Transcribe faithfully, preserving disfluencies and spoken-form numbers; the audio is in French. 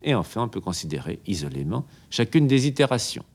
Et enfin, on peut considérer isolément chacune des itérations.